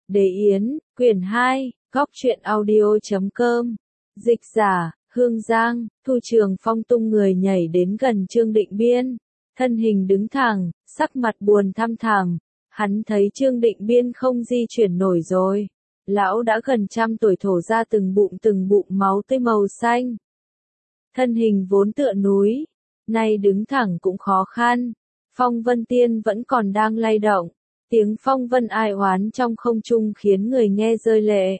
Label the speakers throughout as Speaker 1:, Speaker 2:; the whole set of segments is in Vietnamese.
Speaker 1: Đế Yến, quyển 2, góc truyện audio.com. Dịch giả, Hương Giang. Thu Trường Phong tung người nhảy đến gần Trương Định Biên. Thân hình đứng thẳng, sắc mặt buồn thăm thẳm. Hắn thấy Trương Định Biên không di chuyển nổi rồi. Lão đã gần 100 tuổi, thổ ra từng bụng máu tươi màu xanh. Thân hình vốn tựa núi, nay đứng thẳng cũng khó khăn. Phong vân tiên vẫn còn đang lay động. Tiếng phong vân ai oán trong không trung khiến người nghe rơi lệ.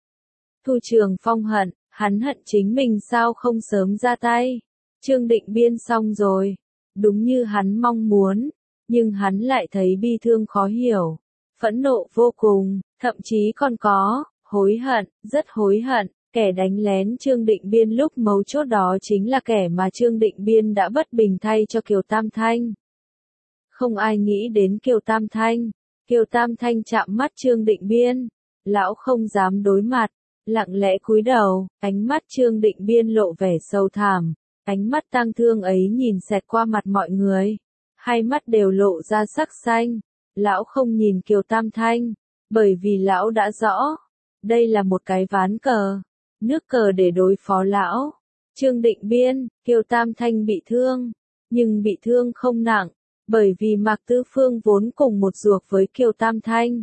Speaker 1: Thu Trường Phong hận, hắn hận chính mình sao không sớm ra tay. Trương Định Biên xong rồi, đúng như hắn mong muốn, nhưng hắn lại thấy bi thương khó hiểu, phẫn nộ vô cùng, thậm chí còn có hối hận, rất hối hận. Kẻ đánh lén Trương Định Biên lúc mấu chốt đó chính là kẻ mà Trương Định Biên đã bất bình thay cho Kiều Tam Thanh. Không ai nghĩ đến Kiều Tam Thanh. Kiều Tam Thanh chạm mắt Trương Định Biên, lão không dám đối mặt, lặng lẽ cúi đầu, ánh mắt Trương Định Biên lộ vẻ sâu thẳm, ánh mắt tang thương ấy nhìn xẹt qua mặt mọi người, hai mắt đều lộ ra sắc xanh. Lão không nhìn Kiều Tam Thanh, bởi vì lão đã rõ, đây là một cái ván cờ, nước cờ để đối phó lão. Trương Định Biên, Kiều Tam Thanh bị thương, nhưng bị thương không nặng. Bởi vì Mạc Tư Phương vốn cùng một ruột với Kiều Tam Thanh.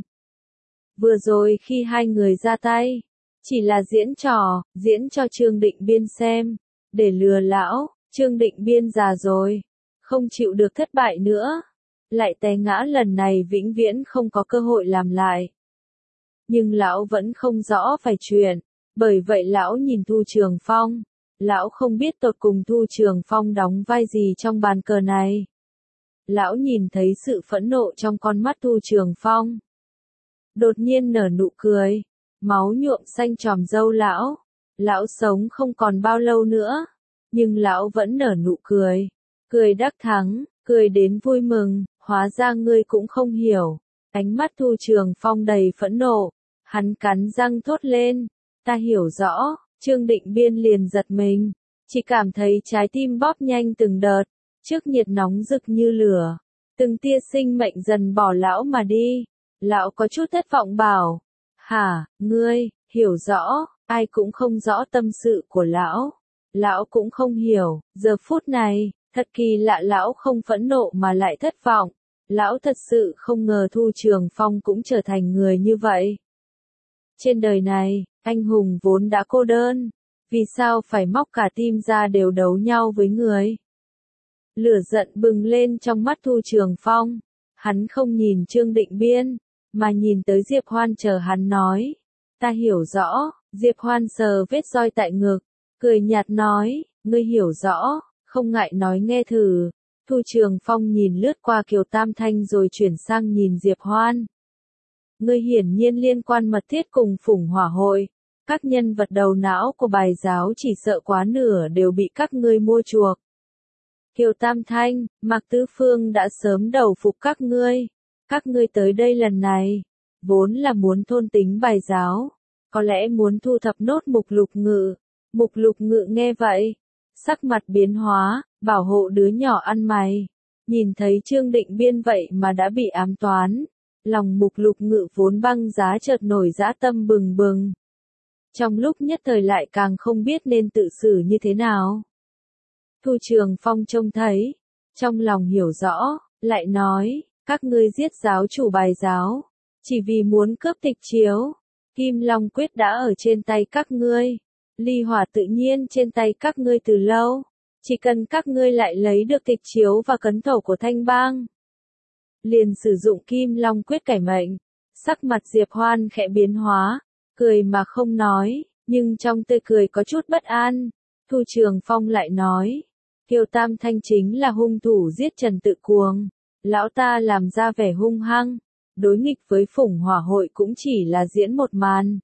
Speaker 1: Vừa rồi khi hai người ra tay, chỉ là diễn cho Trương Định Biên xem, để lừa lão. Trương Định Biên già rồi, không chịu được thất bại nữa, lại té ngã lần này vĩnh viễn không có cơ hội làm lại. Nhưng lão vẫn không rõ phải chuyện, bởi vậy lão nhìn Thu Trường Phong, lão không biết tột cùng Thu Trường Phong đóng vai gì trong bàn cờ này. Lão nhìn thấy sự phẫn nộ trong con mắt Thu Trường Phong. Đột nhiên nở nụ cười, máu nhuộm xanh tròm râu lão. Lão sống không còn bao lâu nữa, nhưng lão vẫn nở nụ cười. Cười đắc thắng, cười đến vui mừng, hóa ra ngươi cũng không hiểu. Ánh mắt Thu Trường Phong đầy phẫn nộ, hắn cắn răng thốt lên, ta hiểu rõ. Trương Định Biên liền giật mình, chỉ cảm thấy trái tim bóp nhanh từng đợt. Trước nhiệt nóng rực như lửa, từng tia sinh mệnh dần bỏ lão mà đi. Lão có chút thất vọng bảo, hả, ngươi, hiểu rõ, ai cũng không rõ tâm sự của lão. Lão cũng không hiểu, giờ phút này, thật kỳ lạ, lão không phẫn nộ mà lại thất vọng. Lão thật sự không ngờ Thu Trường Phong cũng trở thành người như vậy. Trên đời này, anh hùng vốn đã cô đơn, vì sao phải móc cả tim ra đều đấu nhau với người? Lửa giận bừng lên trong mắt Thu Trường Phong, hắn không nhìn Trương Định Biên, mà nhìn tới Diệp Hoan chờ hắn nói, ta hiểu rõ. Diệp Hoan sờ vết roi tại ngực, cười nhạt nói, ngươi hiểu rõ, không ngại nói nghe thử. Thu Trường Phong nhìn lướt qua Kiều Tam Thanh rồi chuyển sang nhìn Diệp Hoan. Ngươi hiển nhiên liên quan mật thiết cùng Phủng Hỏa Hội, các nhân vật đầu não của bài giáo chỉ sợ quá nửa đều bị các ngươi mua chuộc. Kiều Tam Thanh, Mạc Tư Phương đã sớm đầu phục các ngươi. Các ngươi tới đây lần này, vốn là muốn thôn tính bài giáo, có lẽ muốn thu thập nốt Mục Lục Ngự. Mục Lục Ngự nghe vậy, sắc mặt biến hóa, bảo hộ đứa nhỏ ăn mày. Nhìn thấy Trương Định Biên vậy mà đã bị ám toán, lòng Mục Lục Ngự vốn băng giá chợt nổi dã tâm bừng bừng. Trong lúc nhất thời lại càng không biết nên tự xử như thế nào. Thu Trường Phong trông thấy, trong lòng hiểu rõ, lại nói, các ngươi giết giáo chủ bài giáo, chỉ vì muốn cướp tịch chiếu. Kim Long Quyết đã ở trên tay các ngươi, ly hỏa tự nhiên trên tay các ngươi từ lâu, chỉ cần các ngươi lại lấy được tịch chiếu và cấn thổ của Thanh Bang, liền sử dụng Kim Long Quyết cải mệnh. Sắc mặt Diệp Hoan khẽ biến hóa, cười mà không nói, nhưng trong tươi cười có chút bất an. Thu Trường Phong lại nói, Kiều Tam Thanh chính là hung thủ giết Trần Tự Cuồng, lão ta làm ra vẻ hung hăng, đối nghịch với Phủng Hỏa Hội cũng chỉ là diễn một màn.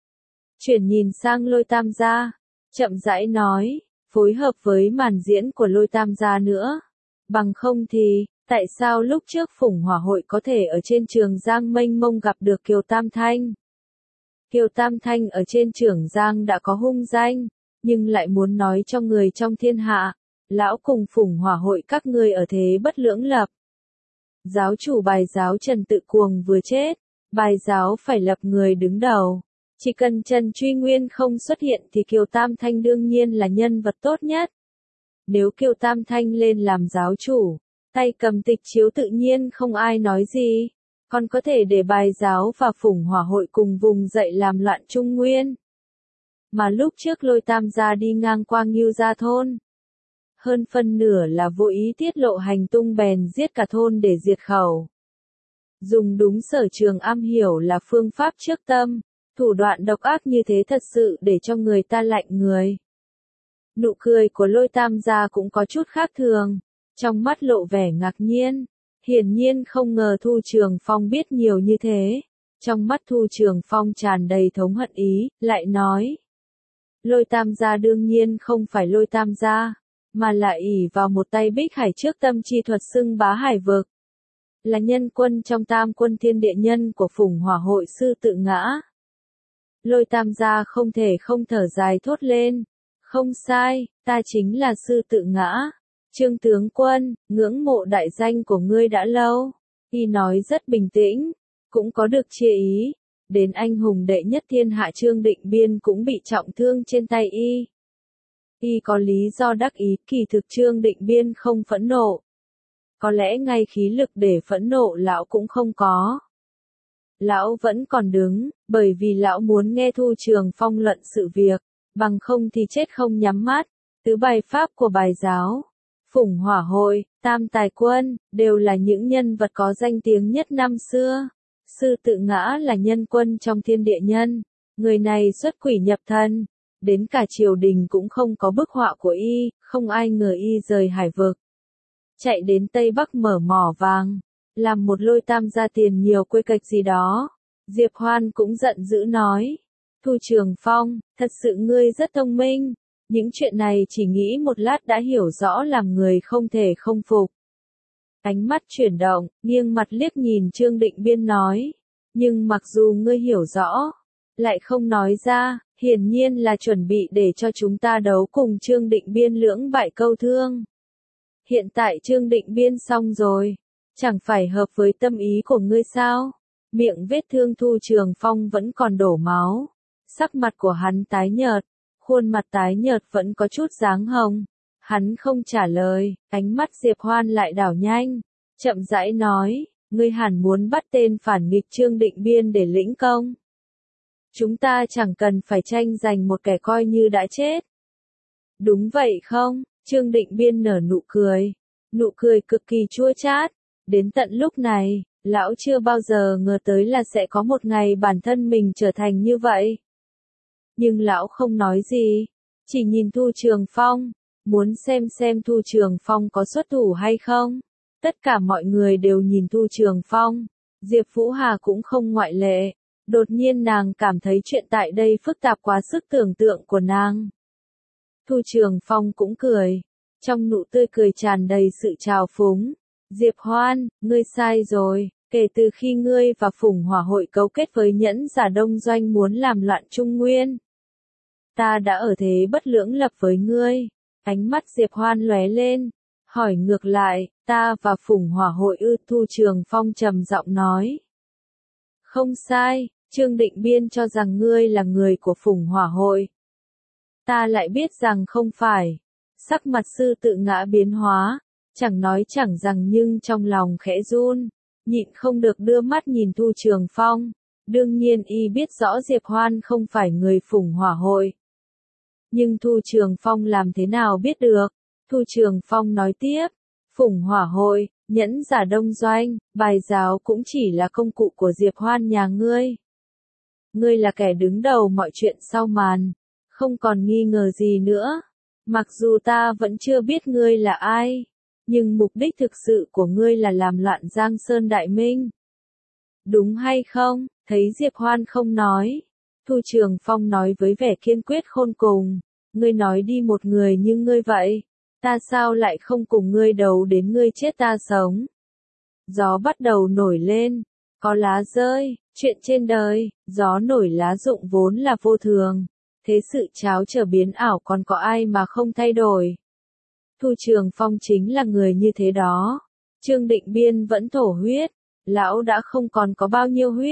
Speaker 1: Chuyển nhìn sang Lôi Tam gia, chậm rãi nói, phối hợp với màn diễn của Lôi Tam gia nữa, bằng không thì, tại sao lúc trước Phủng Hỏa Hội có thể ở trên Trường Giang mênh mông gặp được Kiều Tam Thanh? Kiều Tam Thanh ở trên Trường Giang đã có hung danh, nhưng lại muốn nói cho người trong thiên hạ, lão cùng Phủng Hỏa Hội các ngươi ở thế bất lưỡng lập. Giáo chủ bài giáo Trần Tự Cuồng vừa chết, bài giáo phải lập người đứng đầu. Chỉ cần Trần Truy Nguyên không xuất hiện thì Kiều Tam Thanh đương nhiên là nhân vật tốt nhất. Nếu Kiều Tam Thanh lên làm giáo chủ, tay cầm tịch chiếu tự nhiên không ai nói gì, còn có thể để bài giáo và Phùng Hỏa Hội cùng vùng dậy làm loạn Trung Nguyên. Mà lúc trước Lôi Tam gia đi ngang qua Ngưu Gia thôn, hơn phân nửa là vô ý tiết lộ hành tung bèn giết cả thôn để diệt khẩu. Dùng đúng sở trường am hiểu là phương pháp trước tâm, thủ đoạn độc ác như thế thật sự để cho người ta lạnh người. Nụ cười của Lôi Tam gia cũng có chút khác thường, trong mắt lộ vẻ ngạc nhiên, hiển nhiên không ngờ Thu Trường Phong biết nhiều như thế. Trong mắt Thu Trường Phong tràn đầy thống hận ý, lại nói: Lôi Tam gia đương nhiên không phải Lôi Tam gia, mà là ỷ vào một tay Bích Hải trước tâm chi thuật xưng bá hải vực. Là nhân quân trong Tam Quân Thiên Địa Nhân của Phùng Hỏa Hội sư tự ngã. Lôi Tam gia không thể không thở dài thốt lên: Không sai, ta chính là sư tự ngã. Trương tướng quân, ngưỡng mộ đại danh của ngươi đã lâu. Y nói rất bình tĩnh, cũng có được chia ý. Đến anh hùng đệ nhất thiên hạ Trương Định Biên cũng bị trọng thương trên tay y. Y có lý do đắc ý, kỳ thực Trương Định Biên không phẫn nộ. Có lẽ ngay khí lực để phẫn nộ lão cũng không có. Lão vẫn còn đứng, bởi vì lão muốn nghe Thu Trường Phong luận sự việc, bằng không thì chết không nhắm mắt. Tứ bài pháp của bài giáo, Phùng Hỏa Hội, Tam Tài Quân, đều là những nhân vật có danh tiếng nhất năm xưa. Sư tự ngã là nhân quân trong thiên địa nhân, người này xuất quỷ nhập thần, đến cả triều đình cũng không có bức họa của y, không ai ngờ y rời hải vực. Chạy đến Tây Bắc mở mỏ vàng, làm một Lôi Tam gia tiền nhiều quê kịch gì đó. Diệp Hoan cũng giận dữ nói: Thu Trường Phong, thật sự ngươi rất thông minh, những chuyện này chỉ nghĩ một lát đã hiểu rõ làm người không thể không phục. Ánh mắt chuyển động, nghiêng mặt liếc nhìn Trương Định Biên nói: Nhưng mặc dù ngươi hiểu rõ, lại không nói ra, hiển nhiên là chuẩn bị để cho chúng ta đấu cùng Trương Định Biên lưỡng bại câu thương. Hiện tại Trương Định Biên xong rồi, chẳng phải hợp với tâm ý của ngươi sao? Miệng vết thương Thu Trường Phong vẫn còn đổ máu, sắc mặt của hắn tái nhợt, khuôn mặt tái nhợt vẫn có chút dáng hồng. Hắn không trả lời, ánh mắt Diệp Hoan lại đảo nhanh, chậm rãi nói: Ngươi hẳn muốn bắt tên phản nghịch Trương Định Biên để lĩnh công. Chúng ta chẳng cần phải tranh giành một kẻ coi như đã chết. Đúng vậy không? Trương Định Biên nở nụ cười cực kỳ chua chát. Đến tận lúc này, lão chưa bao giờ ngờ tới là sẽ có một ngày bản thân mình trở thành như vậy. Nhưng lão không nói gì, chỉ nhìn Thu Trường Phong, muốn xem Thu Trường Phong có xuất thủ hay không. Tất cả mọi người đều nhìn Thu Trường Phong, Diệp Vũ Hà cũng không ngoại lệ. Đột nhiên nàng cảm thấy chuyện tại đây phức tạp quá sức tưởng tượng của nàng. Thu Trường Phong cũng cười, trong nụ tươi cười tràn đầy sự trào phúng. Diệp Hoan, ngươi sai rồi, kể từ khi ngươi và Phùng Hỏa Hội cấu kết với Nhẫn Giả Đông Doanh muốn làm loạn Trung Nguyên, ta đã ở thế bất lưỡng lập với ngươi. Ánh mắt Diệp Hoan lóe lên, hỏi ngược lại: Ta và Phùng Hỏa Hội ư? Thu Trường Phong trầm giọng nói: Không sai, Trương Định Biên cho rằng ngươi là người của Phùng Hỏa Hội. Ta lại biết rằng không phải. Sắc mặt sư tự ngã biến hóa, chẳng nói chẳng rằng nhưng trong lòng khẽ run, nhịn không được đưa mắt nhìn Thu Trường Phong. Đương nhiên y biết rõ Diệp Hoan không phải người Phùng Hỏa Hội. Nhưng Thu Trường Phong làm thế nào biết được? Thu Trường Phong nói tiếp: Phùng Hỏa Hội, Nhẫn Giả Đông Doanh, bài giáo cũng chỉ là công cụ của Diệp Hoan nhà ngươi. Ngươi là kẻ đứng đầu mọi chuyện sau màn, không còn nghi ngờ gì nữa. Mặc dù ta vẫn chưa biết ngươi là ai, nhưng mục đích thực sự của ngươi là làm loạn Giang Sơn Đại Minh. Đúng hay không? Thấy Diệp Hoan không nói, Thu Trường Phong nói với vẻ kiên quyết khôn cùng: Ngươi nói đi, một người như ngươi vậy, ta sao lại không cùng ngươi đấu đến ngươi chết ta sống. Gió bắt đầu nổi lên, có lá rơi, chuyện trên đời, gió nổi lá rụng vốn là vô thường. Thế sự cháo trở biến ảo còn có ai mà không thay đổi. Thu Trường Phong chính là người như thế đó. Trương Định Biên vẫn thổ huyết, lão đã không còn có bao nhiêu huyết,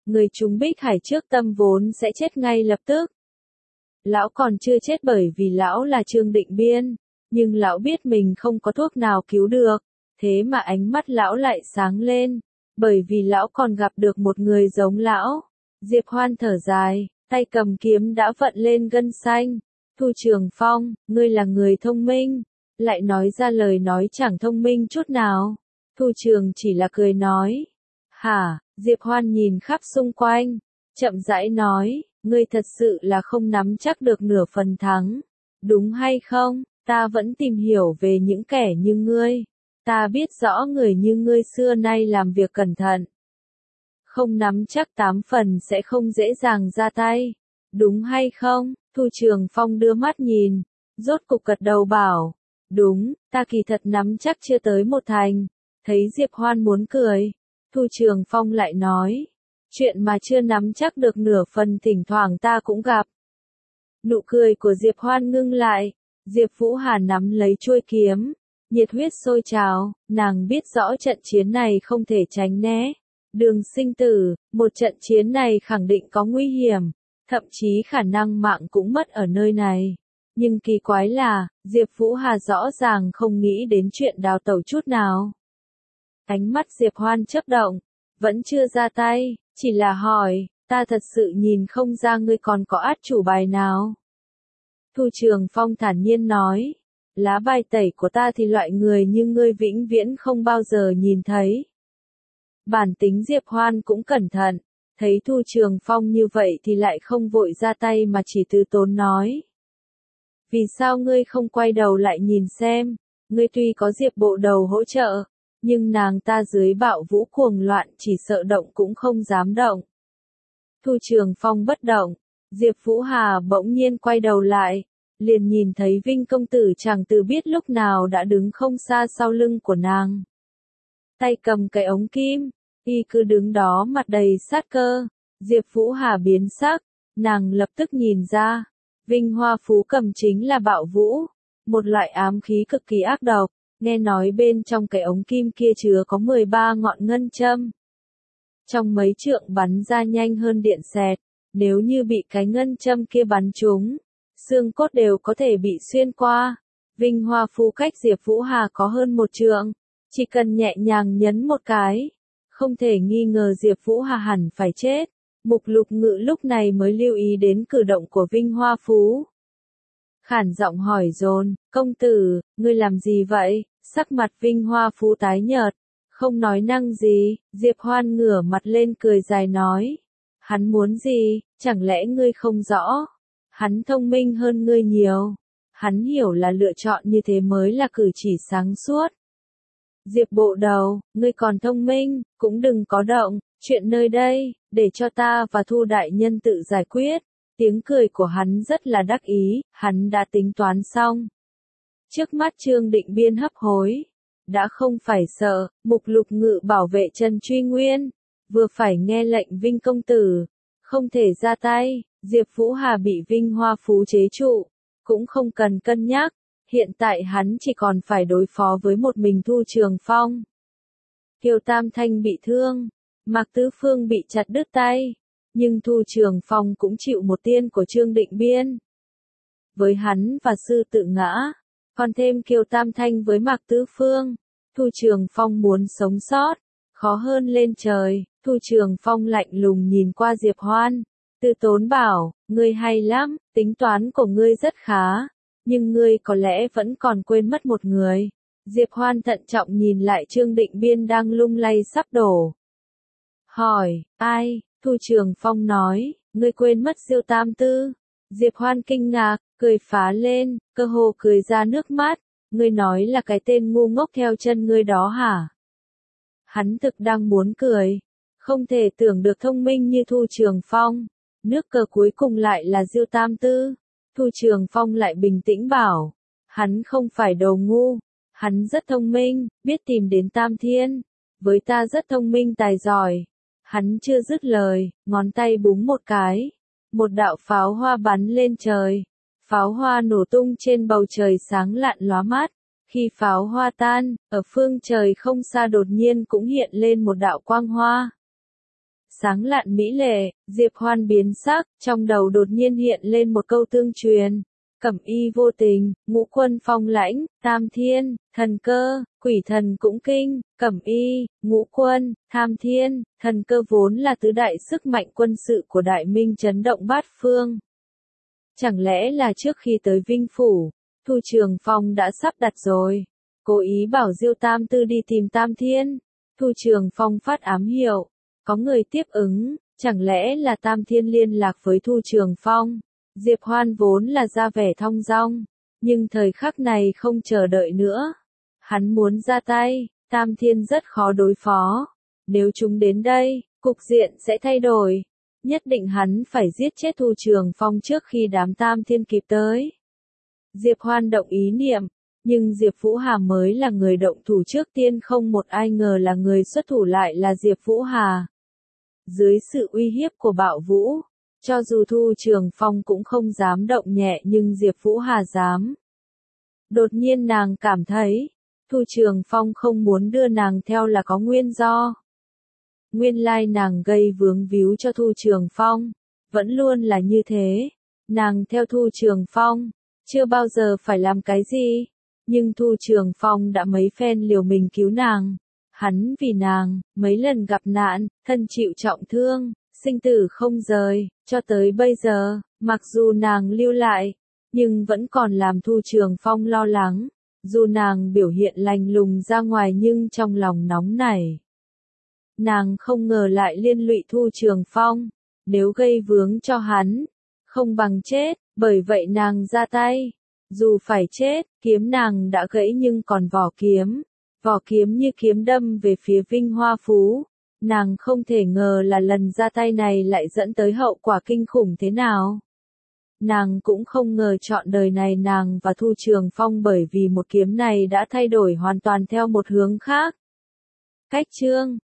Speaker 1: người trúng Bích Hải trước tâm vốn sẽ chết ngay lập tức. Lão còn chưa chết bởi vì lão là Trương Định Biên, nhưng lão biết mình không có thuốc nào cứu được, thế mà ánh mắt lão lại sáng lên, bởi vì lão còn gặp được một người giống lão. Diệp Hoan thở dài, tay cầm kiếm đã vận lên gân xanh. Thu Trường Phong, ngươi là người thông minh, lại nói ra lời nói chẳng thông minh chút nào. Thu Trường chỉ là cười nói. Hả, Diệp Hoan nhìn khắp xung quanh, chậm rãi nói, ngươi thật sự là không nắm chắc được nửa phần thắng, đúng hay không? Ta vẫn tìm hiểu về những kẻ như ngươi. Ta biết rõ người như ngươi xưa nay làm việc cẩn thận. Không nắm chắc 8 phần sẽ không dễ dàng ra tay. Đúng hay không? Thu Trường Phong đưa mắt nhìn, rốt cục gật đầu bảo. Đúng, ta kỳ thật nắm chắc chưa tới 1 thành. Thấy Diệp Hoan muốn cười, Thu Trường Phong lại nói. Chuyện mà chưa nắm chắc được nửa phần thỉnh thoảng ta cũng gặp. Nụ cười của Diệp Hoan ngưng lại. Diệp Vũ Hà nắm lấy chuôi kiếm, nhiệt huyết sôi trào, nàng biết rõ trận chiến này không thể tránh né. Đường sinh tử, một trận chiến này khẳng định có nguy hiểm, thậm chí khả năng mạng cũng mất ở nơi này. Nhưng kỳ quái là, Diệp Vũ Hà rõ ràng không nghĩ đến chuyện đào tẩu chút nào. Ánh mắt Diệp Hoan chớp động, vẫn chưa ra tay, chỉ là hỏi, ta thật sự nhìn không ra ngươi còn có át chủ bài nào. Thu Trường Phong thản nhiên nói, lá bài tẩy của ta thì loại người như ngươi vĩnh viễn không bao giờ nhìn thấy. Bản tính Diệp Hoan cũng cẩn thận, thấy Thu Trường Phong như vậy thì lại không vội ra tay mà chỉ từ tốn nói. Vì sao ngươi không quay đầu lại nhìn xem, ngươi tuy có Diệp Bộ Đầu hỗ trợ, nhưng nàng ta dưới bạo vũ cuồng loạn chỉ sợ động cũng không dám động. Thu Trường Phong bất động. Diệp Vũ Hà bỗng nhiên quay đầu lại, liền nhìn thấy Vinh công tử chẳng từ biết lúc nào đã đứng không xa sau lưng của nàng. Tay cầm cái ống kim, y cứ đứng đó mặt đầy sát cơ. Diệp Vũ Hà biến sắc, nàng lập tức nhìn ra, Vinh Hoa Phú cầm chính là bạo vũ, một loại ám khí cực kỳ ác độc, nghe nói bên trong cái ống kim kia chứa có 13 ngọn ngân châm. Trong mấy trượng bắn ra nhanh hơn điện xẹt. Nếu như bị cái ngân châm kia bắn trúng, xương cốt đều có thể bị xuyên qua. Vinh Hoa Phú cách Diệp Vũ Hà có hơn 1 trượng, chỉ cần nhẹ nhàng nhấn một cái, không thể nghi ngờ Diệp Vũ Hà hẳn phải chết. Mục Lục Ngự lúc này mới lưu ý đến cử động của Vinh Hoa Phú. Khản giọng hỏi dồn, công tử, ngươi làm gì vậy? Sắc mặt Vinh Hoa Phú tái nhợt, không nói năng gì. Diệp Hoan ngửa mặt lên cười dài nói. Hắn muốn gì, chẳng lẽ ngươi không rõ? Hắn thông minh hơn ngươi nhiều. Hắn hiểu là lựa chọn như thế mới là cử chỉ sáng suốt. Diệp Bộ Đầu, ngươi còn thông minh, cũng đừng có động, chuyện nơi đây, để cho ta và Thu đại nhân tự giải quyết. Tiếng cười của hắn rất là đắc ý, hắn đã tính toán xong. Trước mắt Trương Định Biên hấp hối, đã không phải sợ, Mục Lục Ngự bảo vệ Trần Truy Nguyên, vừa phải nghe lệnh Vinh công tử, không thể ra tay. Diệp Vũ Hà bị Vinh Hoa Phú chế trụ, cũng không cần cân nhắc, hiện tại hắn chỉ còn phải đối phó với một mình Thu Trường Phong. Kiều Tam Thanh bị thương, Mạc Tứ Phương bị chặt đứt tay, nhưng Thu Trường Phong cũng chịu một tiên của Trương Định Biên. Với hắn và sư tự ngã, còn thêm Kiều Tam Thanh với Mạc Tứ Phương, Thu Trường Phong muốn sống sót, khó hơn lên trời. Thu Trường Phong lạnh lùng nhìn qua Diệp Hoan, từ tốn bảo, ngươi hay lắm, tính toán của ngươi rất khá, nhưng ngươi có lẽ vẫn còn quên mất một người. Diệp Hoan thận trọng nhìn lại Trương Định Biên đang lung lay sắp đổ. Hỏi, ai? Thu Trường Phong nói, ngươi quên mất Diêu Tam Tư. Diệp Hoan kinh ngạc, cười phá lên, cơ hồ cười ra nước mắt. Ngươi nói là cái tên ngu ngốc theo chân ngươi đó hả? Hắn thực đang muốn cười. Không thể tưởng được thông minh như Thu Trường Phong. Nước cờ cuối cùng lại là Diêu Tam Tư. Thu Trường Phong lại bình tĩnh bảo. Hắn không phải đồ ngu. Hắn rất thông minh, biết tìm đến Tam Thiên. Với ta rất thông minh tài giỏi. Hắn chưa dứt lời, ngón tay búng một cái. Một đạo pháo hoa bắn lên trời. Pháo hoa nổ tung trên bầu trời sáng lạn lóa mắt. Khi pháo hoa tan, ở phương trời không xa đột nhiên cũng hiện lên một đạo quang hoa. sáng lạn mỹ lệ, Diệp Hoan biến sắc, trong đầu đột nhiên hiện lên một câu tương truyền. Cẩm y vô tình, ngũ quân phong lãnh, tam thiên, thần cơ, quỷ thần cũng kinh, cẩm y, ngũ quân, tham thiên, thần cơ vốn là tứ đại sức mạnh quân sự của Đại Minh chấn động bát phương. Chẳng lẽ là trước khi tới Vinh Phủ, Thu Trường Phong đã sắp đặt rồi, cố ý bảo Diêu Tam Tư đi tìm Tam Thiên. Thu Trường Phong phát ám hiệu, có người tiếp ứng, chẳng lẽ là Tam Thiên liên lạc với Thu Trường Phong. Diệp Hoan vốn là ra vẻ thong dong, nhưng thời khắc này không chờ đợi nữa. Hắn muốn ra tay, Tam Thiên rất khó đối phó. Nếu chúng đến đây, cục diện sẽ thay đổi. Nhất định hắn phải giết chết Thu Trường Phong trước khi đám Tam Thiên kịp tới. Diệp Hoan động ý niệm, nhưng Diệp Vũ Hà mới là người động thủ trước tiên, không một ai ngờ là người xuất thủ lại là Diệp Vũ Hà. Dưới sự uy hiếp của Bạo Vũ, cho dù Thu Trường Phong cũng không dám động nhẹ nhưng Diệp Vũ Hà dám. Đột nhiên nàng cảm thấy, Thu Trường Phong không muốn đưa nàng theo là có nguyên do. Nguyên lai nàng gây vướng víu cho Thu Trường Phong, vẫn luôn là như thế. Nàng theo Thu Trường Phong, chưa bao giờ phải làm cái gì, nhưng Thu Trường Phong đã mấy phen liều mình cứu nàng. Hắn vì nàng, mấy lần gặp nạn, thân chịu trọng thương, sinh tử không rời, cho tới bây giờ, mặc dù nàng lưu lại, nhưng vẫn còn làm Thu Trường Phong lo lắng. Dù nàng biểu hiện lạnh lùng ra ngoài nhưng trong lòng nóng nảy. Nàng không ngờ lại liên lụy Thu Trường Phong, nếu gây vướng cho hắn, không bằng chết, bởi vậy nàng ra tay. Dù phải chết, kiếm nàng đã gãy nhưng còn vỏ kiếm như kiếm đâm về phía Vinh Hoa Phú. Nàng không thể ngờ là lần ra tay này lại dẫn tới hậu quả kinh khủng thế nào. Nàng cũng không ngờ trọn đời này nàng và Thu Trường Phong bởi vì một kiếm này đã thay đổi hoàn toàn theo một hướng khác. Cách chương